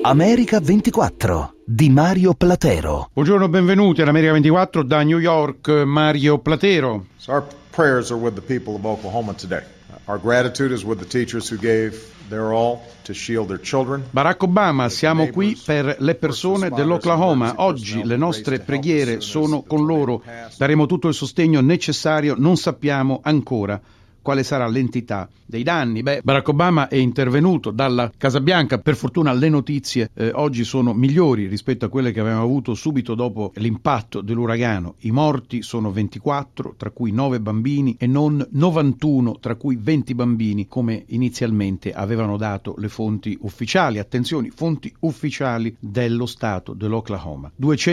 America 24 di Mario Platero. Buongiorno, benvenuti all'America 24 da New York, Mario Platero. So our prayers are with the people of Oklahoma today. Our gratitude is with the teachers who gave their all to shield their children. Barack Obama, siamo qui per le persone dell'Oklahoma. Oggi le nostre preghiere sono con loro. Daremo tutto il sostegno necessario, non sappiamo ancora quale sarà l'entità dei danni. Barack Obama è intervenuto dalla Casa Bianca. Per fortuna le notizie oggi sono migliori rispetto a quelle che avevamo avuto subito dopo l'impatto dell'uragano. I morti sono 24, tra cui 9 bambini, e non 91, tra cui 20 bambini, come inizialmente avevano dato le fonti ufficiali. Attenzione, fonti ufficiali dello Stato dell'Oklahoma.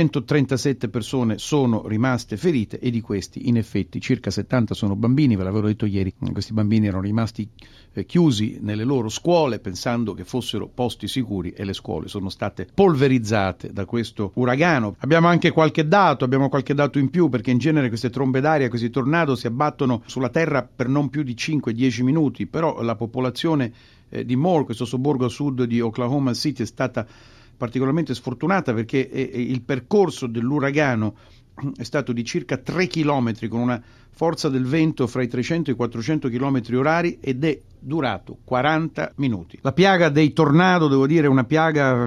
237 persone sono rimaste ferite e di questi, in effetti, circa 70 sono bambini. Ve l'avevo detto ieri, questi bambini erano rimasti chiusi nelle loro scuole pensando che fossero posti sicuri e le scuole sono state polverizzate da questo uragano. Abbiamo qualche dato in più, perché in genere queste trombe d'aria, questi tornado si abbattono sulla terra per non più di 5-10 minuti, però la popolazione di Moore, questo sobborgo a sud di Oklahoma City, è stata particolarmente sfortunata perché il percorso dell'uragano è stato di circa 3 chilometri con una forza del vento fra i 300 e i 400 chilometri orari ed è durato 40 minuti. La piaga dei tornado, devo dire, è una piaga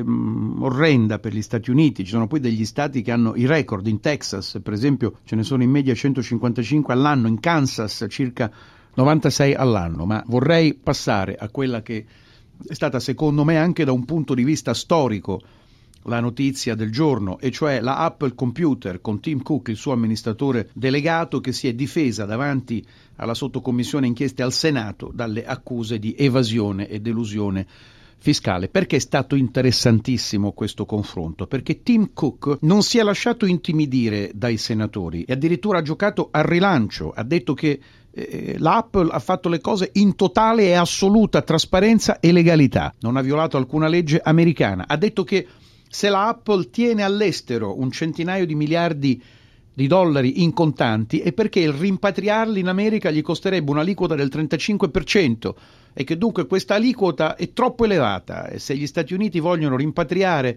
orrenda per gli Stati Uniti. Ci sono poi degli stati che hanno i record. In Texas, per esempio, ce ne sono in media 155 all'anno, in Kansas circa 96 all'anno. Ma vorrei passare a quella che è stata, secondo me, anche da un punto di vista storico, la notizia del giorno, e cioè la Apple Computer con Tim Cook, il suo amministratore delegato, che si è difesa davanti alla sottocommissione inchieste al Senato dalle accuse di evasione ed elusione fiscale. Perché è stato interessantissimo questo confronto? Perché Tim Cook non si è lasciato intimidire dai senatori e addirittura ha giocato al rilancio. Ha detto che l'Apple ha fatto le cose in totale e assoluta trasparenza e legalità, non ha violato alcuna legge americana. Ha detto che se la Apple tiene all'estero un centinaio di miliardi di dollari in contanti è perché il rimpatriarli in America gli costerebbe un'aliquota del 35% e che dunque questa aliquota è troppo elevata, e se gli Stati Uniti vogliono rimpatriare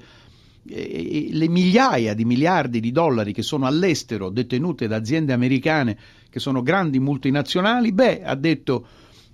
le migliaia di miliardi di dollari che sono all'estero detenute da aziende americane che sono grandi multinazionali, ha detto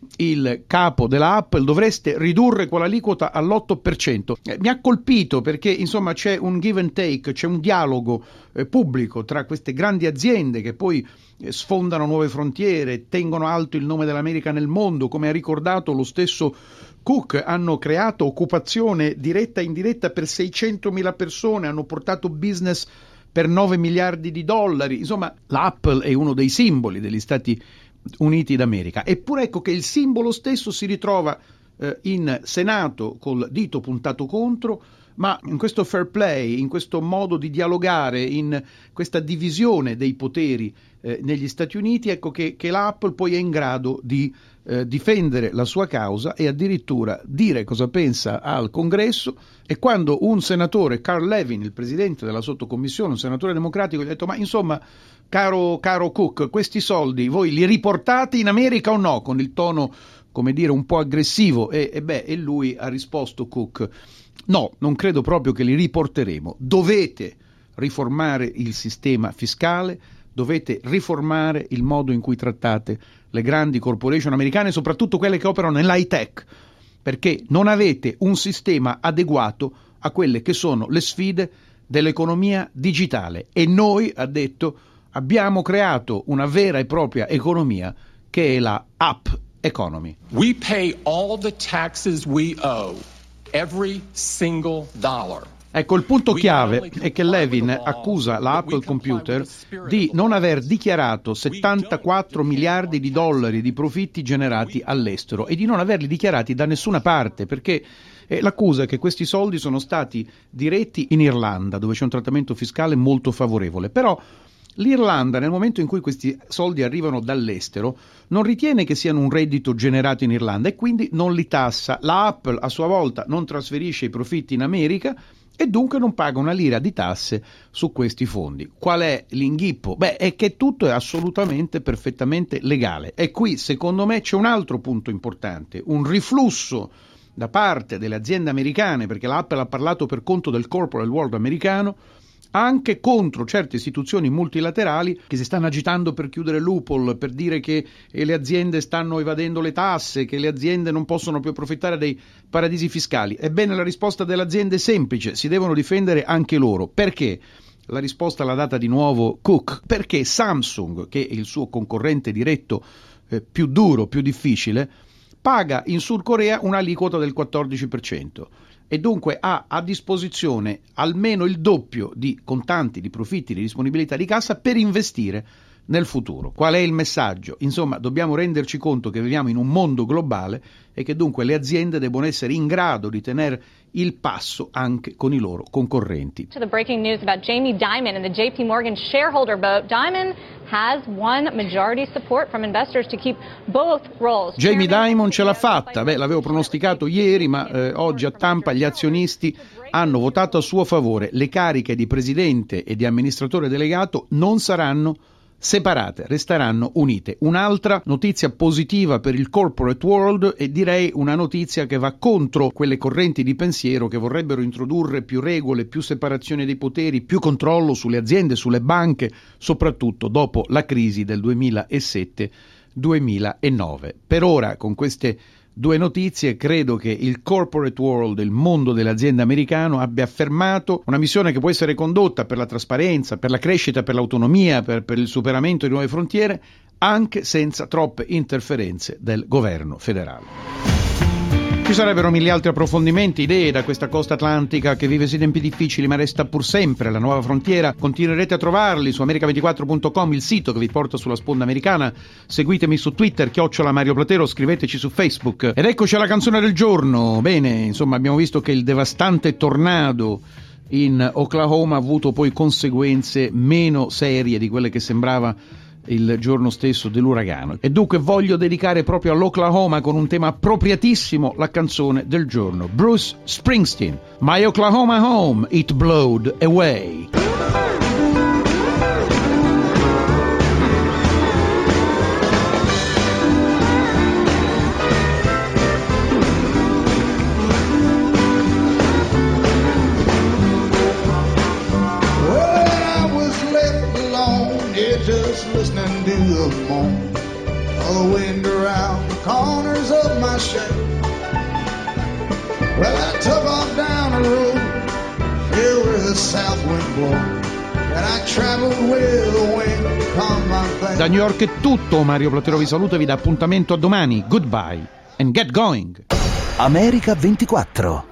il capo della Apple, dovreste ridurre quell'aliquota all'8%. Mi ha colpito perché insomma c'è un give and take, c'è un dialogo pubblico tra queste grandi aziende che poi sfondano nuove frontiere, tengono alto il nome dell'America nel mondo. Come ha ricordato lo stesso Cook, hanno creato occupazione diretta e indiretta per 600.000 persone, hanno portato business per 9 miliardi di dollari. Insomma, l'Apple è uno dei simboli degli Stati Uniti d'America. Eppure ecco che il simbolo stesso si ritrova in Senato col dito puntato contro, ma in questo fair play, in questo modo di dialogare, in questa divisione dei poteri negli Stati Uniti, ecco che l'Apple poi è in grado di difendere la sua causa e addirittura dire cosa pensa al Congresso. E quando un senatore, Carl Levin, il presidente della sottocommissione, un senatore democratico, gli ha detto: ma insomma, caro Cook, questi soldi voi li riportate in America o no? Con il tono, come dire, un po' aggressivo, e lui ha risposto, Cook: no, non credo proprio che li riporteremo. Dovete riformare il sistema fiscale, dovete riformare il modo in cui trattate le grandi corporation americane, soprattutto quelle che operano nell'high tech, perché non avete un sistema adeguato a quelle che sono le sfide dell'economia digitale. E noi, ha detto, abbiamo creato una vera e propria economia che è la app economy. We pay all the taxes we owe, every single dollar. Ecco, il punto chiave è che Levin accusa la Apple Computer di non aver dichiarato 74 miliardi di dollari di profitti generati all'estero e di non averli dichiarati da nessuna parte, perché l'accusa è che questi soldi sono stati diretti in Irlanda, dove c'è un trattamento fiscale molto favorevole. Però l'Irlanda, nel momento in cui questi soldi arrivano dall'estero, non ritiene che siano un reddito generato in Irlanda e quindi non li tassa. La Apple a sua volta non trasferisce i profitti in America e dunque non paga una lira di tasse su questi fondi. Qual è l'inghippo? È che tutto è assolutamente, perfettamente legale. E qui, secondo me, c'è un altro punto importante, un riflusso da parte delle aziende americane, perché l'Apple ha parlato per conto del corporate world americano, anche contro certe istituzioni multilaterali che si stanno agitando per chiudere loophole, per dire che le aziende stanno evadendo le tasse, che le aziende non possono più approfittare dei paradisi fiscali. Ebbene, la risposta delle aziende è semplice: si devono difendere anche loro. Perché? La risposta l'ha data di nuovo Cook: perché Samsung, che è il suo concorrente diretto più duro, più difficile, paga in Sud Corea un'aliquota del 14%. E dunque ha a disposizione almeno il doppio di contanti, di profitti, di disponibilità di cassa per investire nel futuro. Qual è il messaggio? Insomma, dobbiamo renderci conto che viviamo in un mondo globale e che dunque le aziende devono essere in grado di tenere il passo anche con i loro concorrenti. To the breaking news about Jamie Dimon and the JP Morgan shareholder vote. Dimon has won majority support from investors to keep both roles. Jamie Dimon ce l'ha fatta, l'avevo pronosticato ieri, ma oggi a Tampa gli azionisti hanno votato a suo favore. Le cariche di presidente e di amministratore delegato non saranno separate, resteranno unite. Un'altra notizia positiva per il corporate world, e direi una notizia che va contro quelle correnti di pensiero che vorrebbero introdurre più regole, più separazione dei poteri, più controllo sulle aziende, sulle banche, soprattutto dopo la crisi del 2007-2009. Per ora, con queste due notizie, credo che il corporate world, il mondo dell'azienda americano, abbia affermato una missione che può essere condotta per la trasparenza, per la crescita, per l'autonomia, per il superamento di nuove frontiere, anche senza troppe interferenze del governo federale. Ci sarebbero mille altri approfondimenti, idee da questa costa atlantica che vive sì tempi difficili ma resta pur sempre la nuova frontiera. Continuerete a trovarli su America24.com, il sito che vi porta sulla sponda americana. Seguitemi su Twitter, @Mario Platero, scriveteci su Facebook. Ed eccoci alla canzone del giorno. Bene, insomma, abbiamo visto che il devastante tornado in Oklahoma ha avuto poi conseguenze meno serie di quelle che sembrava il giorno stesso dell'uragano, e dunque voglio dedicare proprio all'Oklahoma con un tema appropriatissimo la canzone del giorno, Bruce Springsteen, My Oklahoma Home, It Blowed Away. Listening to the moan of the wind around the corners of my shack. Well, I took off down the road filled with the south wind blowing, and I traveled with the wind upon my back. Da New York è tutto, Mario Platero vi saluta e vi dà appuntamento a domani. Goodbye and get going. America 24